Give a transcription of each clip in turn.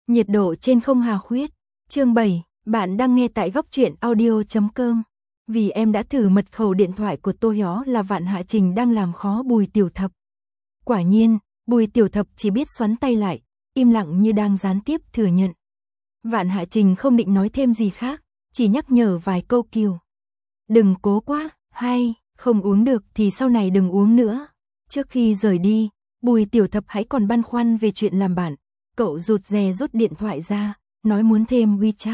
Nhiệt độ trên không hà khuyết. Chương 7, bạn đang nghe tại góc truyện audio.com. Vì em đã thử mật khẩu điện thoại của Tô Hió là Vạn Hạ Trình đang làm khó Bùi Tiểu Thập. Quả nhiên, Bùi Tiểu Thập chỉ biết xoắn tay lại, im lặng như đang gián tiếp thừa nhận. Vạn Hạ Trình không định nói thêm gì khác, chỉ nhắc nhở vài câu kiều. Đừng cố quá, hay, không uống được thì sau này đừng uống nữa. Trước khi rời đi, Bùi Tiểu Thập hãy còn băn khoăn về chuyện làm bạn. Cậu rụt rè rút điện thoại ra, nói muốn thêm WeChat.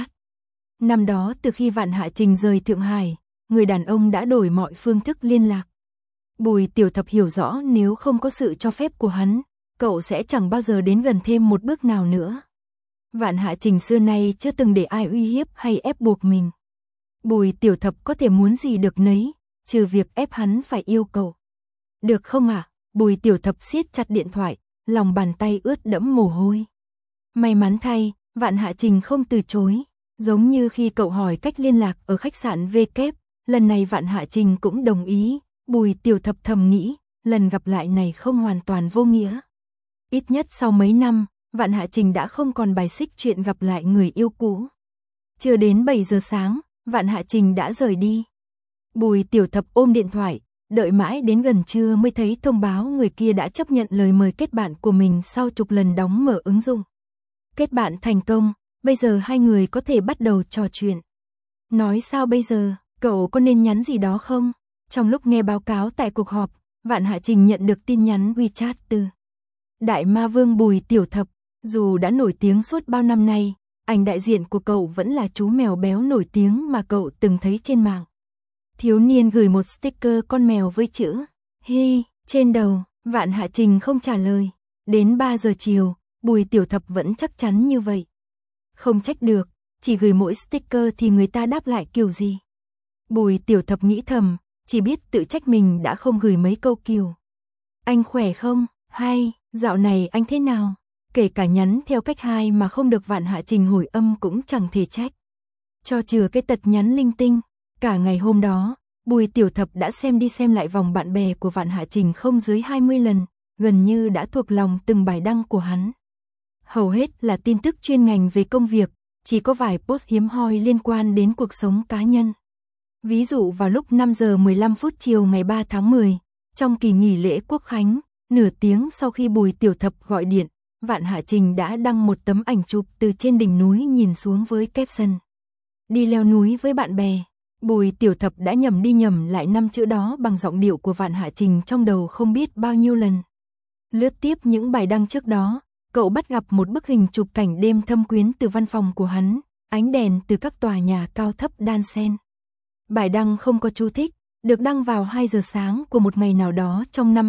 Năm đó từ khi Vạn Hạ Trình rời Thượng Hải, người đàn ông đã đổi mọi phương thức liên lạc. Bùi Tiểu Thập hiểu rõ nếu không có sự cho phép của hắn, cậu sẽ chẳng bao giờ đến gần thêm một bước nào nữa. Vạn Hạ Trình xưa nay chưa từng để ai uy hiếp hay ép buộc mình. Bùi Tiểu Thập có thể muốn gì được nấy, trừ việc ép hắn phải yêu cầu. Được không ạ? Bùi Tiểu Thập siết chặt điện thoại, lòng bàn tay ướt đẫm mồ hôi. May mắn thay, Vạn Hạ Trình không từ chối, giống như khi cậu hỏi cách liên lạc ở khách sạn V kép, lần này Vạn Hạ Trình cũng đồng ý. Bùi Tiểu Thập thầm nghĩ, lần gặp lại này không hoàn toàn vô nghĩa. Ít nhất sau mấy năm, Vạn Hạ Trình đã không còn bài xích chuyện gặp lại người yêu cũ. Chưa đến 7 giờ sáng, Vạn Hạ Trình đã rời đi. Bùi Tiểu Thập ôm điện thoại, đợi mãi đến gần trưa mới thấy thông báo người kia đã chấp nhận lời mời kết bạn của mình sau chục lần đóng mở ứng dụng. Kết bạn thành công, bây giờ hai người có thể bắt đầu trò chuyện. Nói sao bây giờ, cậu có nên nhắn gì đó không? Trong lúc nghe báo cáo tại cuộc họp, Vạn Hạ Trình nhận được tin nhắn WeChat từ Đại Ma Vương Bùi Tiểu Thập. Dù đã nổi tiếng suốt bao năm nay, ảnh đại diện của cậu vẫn là chú mèo béo nổi tiếng mà cậu từng thấy trên mạng. Thiếu niên gửi một sticker con mèo với chữ Hi trên đầu. Vạn Hạ Trình không trả lời. Đến 3 giờ chiều, Bùi Tiểu Thập vẫn chắc chắn như vậy. Không trách được, chỉ gửi mỗi sticker thì người ta đáp lại kiểu gì. Bùi Tiểu Thập nghĩ thầm, chỉ biết tự trách mình đã không gửi mấy câu kiểu anh khỏe không? Hay, dạo này anh thế nào? Kể cả nhắn theo cách 2 mà không được Vạn Hạ Trình hồi âm cũng chẳng thể trách. Cho chừa cái tật nhắn linh tinh. Cả ngày hôm đó, Bùi Tiểu Thập đã xem đi xem lại vòng bạn bè của Vạn Hạ Trình không dưới 20 lần, gần như đã thuộc lòng từng bài đăng của hắn. Hầu hết là tin tức chuyên ngành về công việc, chỉ có vài post hiếm hoi liên quan đến cuộc sống cá nhân. Ví dụ vào lúc 5 giờ 15 phút chiều ngày 3 tháng 10, trong kỳ nghỉ lễ Quốc Khánh, nửa tiếng sau khi Bùi Tiểu Thập gọi điện, Vạn Hạ Trình đã đăng một tấm ảnh chụp từ trên đỉnh núi nhìn xuống với caption: đi leo núi với bạn bè. Bùi Tiểu Thập đã nhầm đi nhầm lại 5 chữ đó bằng giọng điệu của Vạn Hạ Trình trong đầu không biết bao nhiêu lần. Lướt tiếp những bài đăng trước đó, cậu bắt gặp một bức hình chụp cảnh đêm thâm quyến từ văn phòng của hắn, ánh đèn từ các tòa nhà cao thấp đan xen. Bài đăng không có chú thích, được đăng vào 2 giờ sáng của một ngày nào đó trong năm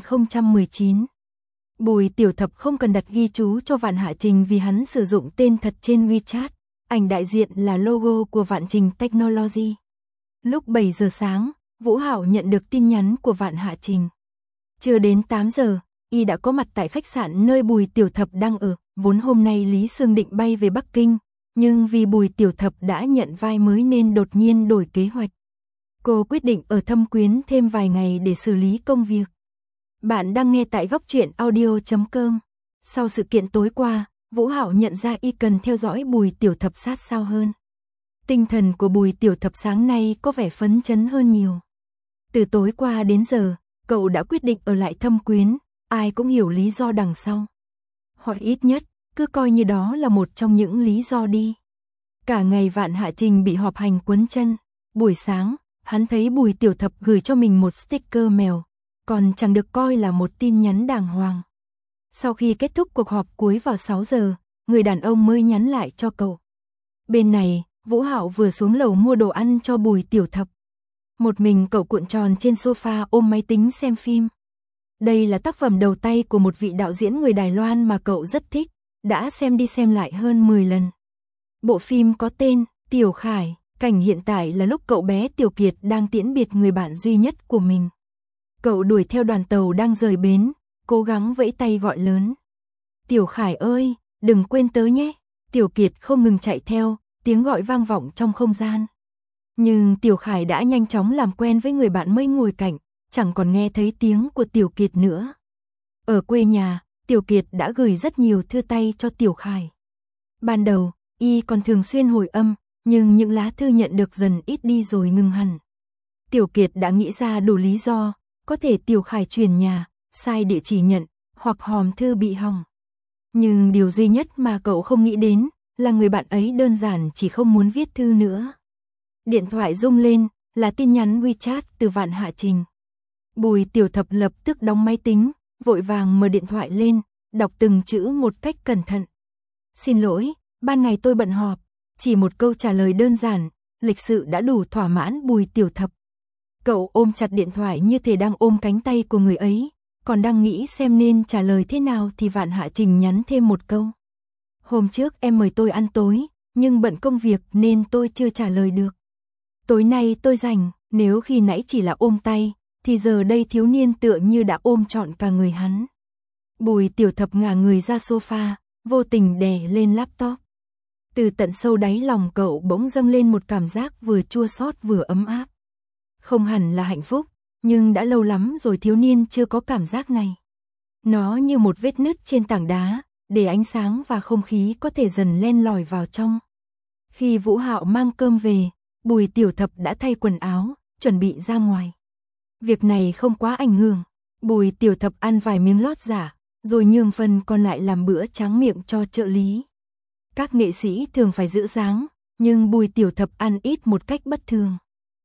2019. Bùi Tiểu Thập không cần đặt ghi chú cho Vạn Hạ Trình vì hắn sử dụng tên thật trên WeChat, ảnh đại diện là logo của Vạn Trình Technology. Lúc 7 giờ sáng, Vũ Hảo nhận được tin nhắn của Vạn Hạ Trình. Chưa đến 8 giờ, y đã có mặt tại khách sạn nơi Bùi Tiểu Thập đang ở. Vốn hôm nay Lý Sương định bay về Bắc Kinh, nhưng vì Bùi Tiểu Thập đã nhận vai mới nên đột nhiên đổi kế hoạch. Cô quyết định ở Thâm Quyến thêm vài ngày để xử lý công việc. Bạn đang nghe tại góc truyện audio.com. Sau sự kiện tối qua, Vũ Hảo nhận ra y cần theo dõi Bùi Tiểu Thập sát sao hơn. Tinh thần của Bùi Tiểu Thập sáng nay có vẻ phấn chấn hơn nhiều. Từ tối qua đến giờ, cậu đã quyết định ở lại Thâm Quyến, ai cũng hiểu lý do đằng sau. Hoặc ít nhất, cứ coi như đó là một trong những lý do đi. Cả ngày Vạn Hạ Trình bị họp hành quấn chân. Buổi sáng, hắn thấy Bùi Tiểu Thập gửi cho mình một sticker mèo, còn chẳng được coi là một tin nhắn đàng hoàng. Sau khi kết thúc cuộc họp cuối vào 6 giờ, người đàn ông mới nhắn lại cho cậu. Bên này, Vũ Hạo vừa xuống lầu mua đồ ăn cho Bùi Tiểu Thập. Một mình cậu cuộn tròn trên sofa ôm máy tính xem phim. Đây là tác phẩm đầu tay của một vị đạo diễn người Đài Loan mà cậu rất thích, đã xem đi xem lại hơn 10 lần. Bộ phim có tên Tiểu Khải, cảnh hiện tại là lúc cậu bé Tiểu Kiệt đang tiễn biệt người bạn duy nhất của mình. Cậu đuổi theo đoàn tàu đang rời bến, cố gắng vẫy tay gọi lớn. Tiểu Khải ơi, đừng quên tớ nhé. Tiểu Kiệt không ngừng chạy theo, tiếng gọi vang vọng trong không gian. Nhưng Tiểu Khải đã nhanh chóng làm quen với người bạn mới ngồi cạnh, chẳng còn nghe thấy tiếng của Tiểu Kiệt nữa. Ở quê nhà, Tiểu Kiệt đã gửi rất nhiều thư tay cho Tiểu Khải. Ban đầu, y còn thường xuyên hồi âm, nhưng những lá thư nhận được dần ít đi rồi ngừng hẳn. Tiểu Kiệt đã nghĩ ra đủ lý do, có thể Tiểu Khải chuyển nhà, sai địa chỉ nhận, hoặc hòm thư bị hỏng. Nhưng điều duy nhất mà cậu không nghĩ đến là người bạn ấy đơn giản chỉ không muốn viết thư nữa. Điện thoại rung lên, là tin nhắn WeChat từ Vạn Hạ Trình. Bùi Tiểu Thập lập tức đóng máy tính, vội vàng mở điện thoại lên, đọc từng chữ một cách cẩn thận. Xin lỗi, ban ngày tôi bận họp, chỉ một câu trả lời đơn giản, lịch sự đã đủ thỏa mãn Bùi Tiểu Thập. Cậu ôm chặt điện thoại như thể đang ôm cánh tay của người ấy, còn đang nghĩ xem nên trả lời thế nào thì Vạn Hạ Trình nhắn thêm một câu. Hôm trước em mời tôi ăn tối, nhưng bận công việc nên tôi chưa trả lời được. Tối nay tôi rảnh, nếu khi nãy chỉ là ôm tay, thì giờ đây thiếu niên tựa như đã ôm trọn cả người hắn. Bùi Tiểu Thập ngả người ra sofa, vô tình đè lên laptop. Từ tận sâu đáy lòng cậu bỗng dâng lên một cảm giác vừa chua xót vừa ấm áp. Không hẳn là hạnh phúc, nhưng đã lâu lắm rồi thiếu niên chưa có cảm giác này. Nó như một vết nứt trên tảng đá, để ánh sáng và không khí có thể dần len lỏi vào trong. Khi Vũ Hạo mang cơm về, Bùi Tiểu Thập đã thay quần áo, chuẩn bị ra ngoài. Việc này không quá ảnh hưởng, Bùi Tiểu Thập ăn vài miếng lót giả, rồi nhường phần còn lại làm bữa tráng miệng cho trợ lý. Các nghệ sĩ thường phải giữ dáng, nhưng Bùi Tiểu Thập ăn ít một cách bất thường.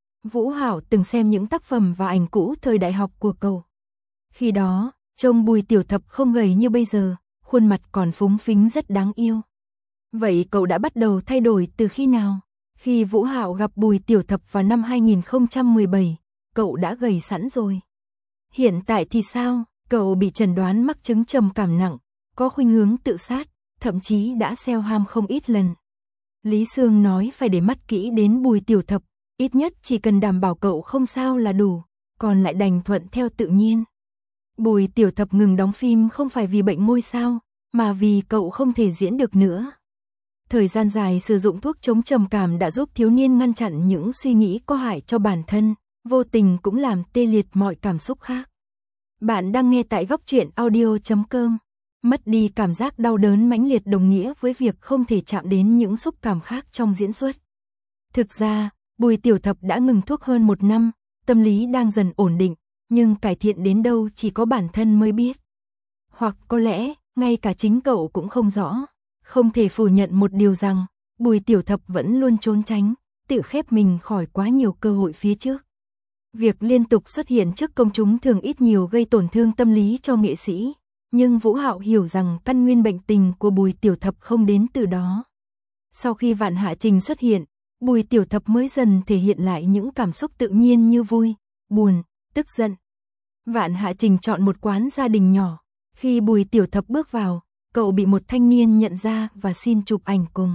Vũ Hạo từng xem những tác phẩm và ảnh cũ thời đại học của cậu. Khi đó, trông Bùi Tiểu Thập không gầy như bây giờ, khuôn mặt còn phúng phính rất đáng yêu. Vậy cậu đã bắt đầu thay đổi từ khi nào? Khi Vũ Hạo gặp Bùi Tiểu Thập vào năm 2017, cậu đã gầy sẵn rồi. Hiện tại thì sao? Cậu bị chẩn đoán mắc chứng trầm cảm nặng, có khuynh hướng tự sát, thậm chí đã self-harm không ít lần. Lý Sương nói phải để mắt kỹ đến Bùi Tiểu Thập, ít nhất chỉ cần đảm bảo cậu không sao là đủ, còn lại đành thuận theo tự nhiên. Bùi Tiểu Thập ngừng đóng phim không phải vì bệnh ngôi sao, mà vì cậu không thể diễn được nữa. Thời gian dài sử dụng thuốc chống trầm cảm đã giúp thiếu niên ngăn chặn những suy nghĩ có hại cho bản thân, vô tình cũng làm tê liệt mọi cảm xúc khác. Bạn đang nghe tại góc truyện audio.com. Mất đi cảm giác đau đớn mãnh liệt đồng nghĩa với việc không thể chạm đến những xúc cảm khác trong diễn xuất. Thực ra, Bùi Tiểu Thập đã ngừng thuốc hơn 1 năm, tâm lý đang dần ổn định, nhưng cải thiện đến đâu chỉ có bản thân mới biết. Hoặc có lẽ, ngay cả chính cậu cũng không rõ. Không thể phủ nhận một điều rằng, Bùi Tiểu Thập vẫn luôn trốn tránh, tự khép mình khỏi quá nhiều cơ hội phía trước. Việc liên tục xuất hiện trước công chúng thường ít nhiều gây tổn thương tâm lý cho nghệ sĩ, nhưng Vũ Hạo hiểu rằng căn nguyên bệnh tình của Bùi Tiểu Thập không đến từ đó. Sau khi Vạn Hạ Trình xuất hiện, Bùi Tiểu Thập mới dần thể hiện lại những cảm xúc tự nhiên như vui, buồn, tức giận. Vạn Hạ Trình chọn một quán gia đình nhỏ. Khi Bùi Tiểu Thập bước vào, cậu bị một thanh niên nhận ra và xin chụp ảnh cùng.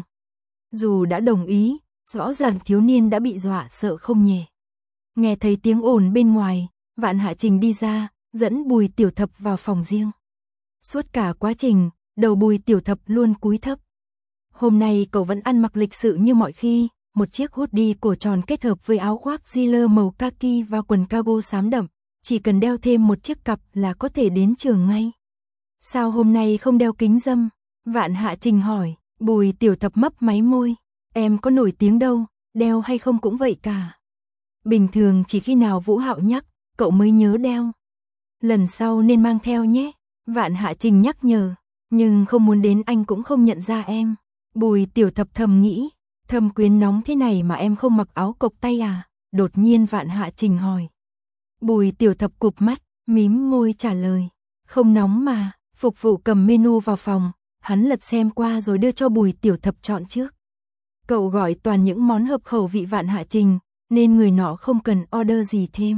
Dù đã đồng ý, rõ ràng thiếu niên đã bị dọa sợ không nhẹ. Nghe thấy tiếng ồn bên ngoài, Vạn Hạ Trình đi ra, dẫn Bùi Tiểu Thập vào phòng riêng. Suốt cả quá trình, đầu Bùi Tiểu Thập luôn cúi thấp. Hôm nay cậu vẫn ăn mặc lịch sự như mọi khi, một chiếc hoodie cổ tròn kết hợp với áo khoác Giller màu kaki và quần cargo xám đậm, chỉ cần đeo thêm một chiếc cặp là có thể đến trường ngay. Sao hôm nay không đeo kính râm? Vạn Hạ Trình hỏi. Bùi Tiểu Thập mấp máy môi. Em có nổi tiếng đâu, đeo hay không cũng vậy cả. Bình thường chỉ khi nào Vũ Hạo nhắc, cậu mới nhớ đeo. Lần sau nên mang theo nhé. Vạn Hạ Trình nhắc nhở. Nhưng không muốn đến anh cũng không nhận ra em. Bùi Tiểu Thập thầm nghĩ. Thâm Quyến nóng thế này mà em không mặc áo cộc tay à? Đột nhiên Vạn Hạ Trình hỏi. Bùi Tiểu Thập cụp mắt, mím môi trả lời. Không nóng mà. Phục vụ cầm menu vào phòng, hắn lật xem qua rồi đưa cho Bùi Tiểu Thập chọn trước. Cậu gọi toàn những món hợp khẩu vị Vạn Hạ Trình, nên người nọ không cần order gì thêm.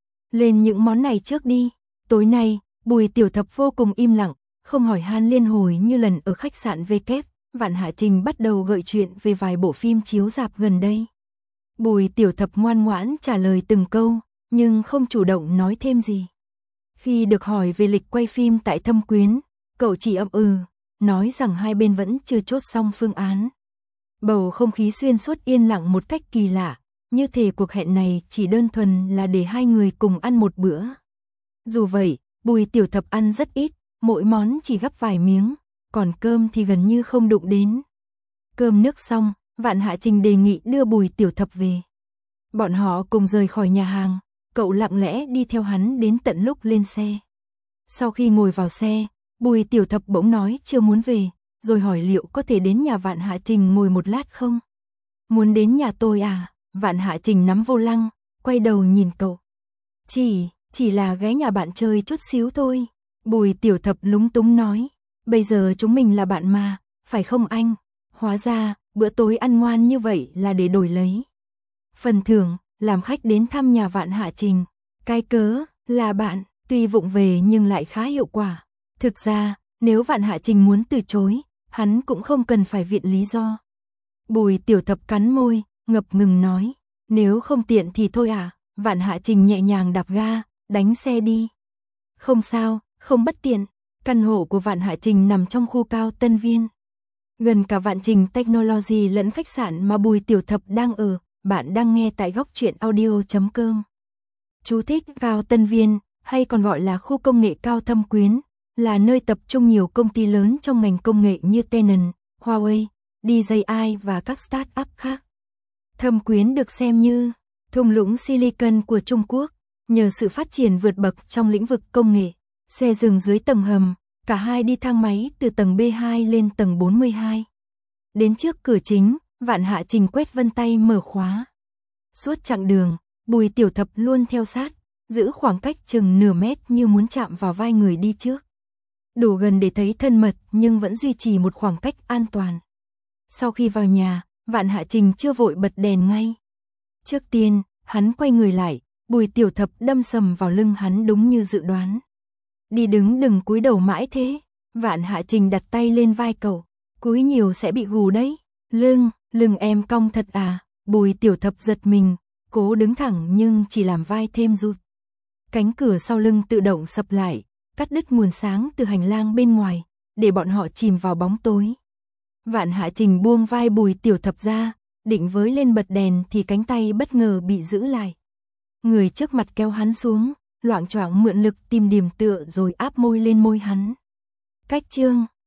Lên những món này trước đi. Tối nay, Bùi Tiểu Thập vô cùng im lặng, không hỏi han liên hồi như lần ở khách sạn VK. Vạn Hạ Trình bắt đầu gợi chuyện về vài bộ phim chiếu rạp gần đây. Bùi Tiểu Thập ngoan ngoãn trả lời từng câu, nhưng không chủ động nói thêm gì. Khi được hỏi về lịch quay phim tại Thâm Quyến, cậu chỉ ậm ừ, nói rằng hai bên vẫn chưa chốt xong phương án. Bầu không khí xuyên suốt yên lặng một cách kỳ lạ, như thể cuộc hẹn này chỉ đơn thuần là để hai người cùng ăn một bữa. Dù vậy, Bùi Tiểu Thập ăn rất ít, mỗi món chỉ gắp vài miếng, còn cơm thì gần như không đụng đến. Cơm nước xong, Vạn Hạ Trình đề nghị đưa Bùi Tiểu Thập về. Bọn họ cùng rời khỏi nhà hàng, cậu lặng lẽ đi theo hắn đến tận lúc lên xe. Sau khi ngồi vào xe, Bùi Tiểu Thập bỗng nói chưa muốn về, rồi hỏi liệu có thể đến nhà Vạn Hạ Trình ngồi một lát không? Muốn đến nhà tôi à? Vạn Hạ Trình nắm vô lăng, quay đầu nhìn cậu. Chỉ là ghé nhà bạn chơi chút xíu thôi. Bùi Tiểu Thập lúng túng nói, bây giờ chúng mình là bạn mà, phải không anh? Hóa ra, bữa tối ăn ngoan như vậy là để đổi lấy phần thưởng, làm khách đến thăm nhà Vạn Hạ Trình. Cái cớ là bạn, tuy vụng về nhưng lại khá hiệu quả. Thực ra, nếu Vạn Hạ Trình muốn từ chối, hắn cũng không cần phải viện lý do. Bùi Tiểu Thập cắn môi, ngập ngừng nói, nếu không tiện thì thôi à? Vạn Hạ Trình nhẹ nhàng đạp ga, đánh xe đi. Không sao, không bất tiện. Căn hộ của Vạn Hạ Trình nằm trong khu cao Tân Viên, gần cả Vạn Trình Technology lẫn khách sạn mà Bùi Tiểu Thập đang ở. Bạn đang nghe tại góc truyện audio.com. Chú thích: Cao Tân Viên, hay còn gọi là khu công nghệ cao Thâm Quyến, là nơi tập trung nhiều công ty lớn trong ngành công nghệ như Tenon, Huawei, DJI và các start-up khác. Thâm Quyến được xem như thung lũng Silicon của Trung Quốc, nhờ sự phát triển vượt bậc trong lĩnh vực công nghệ. Xe dừng dưới tầng hầm, cả hai đi thang máy từ tầng B2 lên tầng 42. Đến trước cửa chính, Vạn Hạ Trình quét vân tay mở khóa. Suốt chặng đường, Bùi Tiểu Thập luôn theo sát, giữ khoảng cách chừng nửa mét như muốn chạm vào vai người đi trước. Đủ gần để thấy thân mật nhưng vẫn duy trì một khoảng cách an toàn. Sau khi vào nhà, Vạn Hạ Trình chưa vội bật đèn ngay. Trước tiên, hắn quay người lại, Bùi Tiểu Thập đâm sầm vào lưng hắn đúng như dự đoán. Đi đứng đừng cúi đầu mãi thế. Vạn Hạ Trình đặt tay lên vai cậu, cúi nhiều sẽ bị gù đấy. Lưng em cong thật à? Bùi Tiểu Thập giật mình, cố đứng thẳng nhưng chỉ làm vai thêm rụt. Cánh cửa sau lưng tự động sập lại, cắt đứt nguồn sáng từ hành lang bên ngoài, để bọn họ chìm vào bóng tối. Vạn Hạ Trình buông vai Bùi Tiểu Thập ra, định với lên bật đèn thì cánh tay bất ngờ bị giữ lại. Người trước mặt kéo hắn xuống, loạng choạng mượn lực tìm điểm tựa rồi áp môi lên môi hắn. Cách chương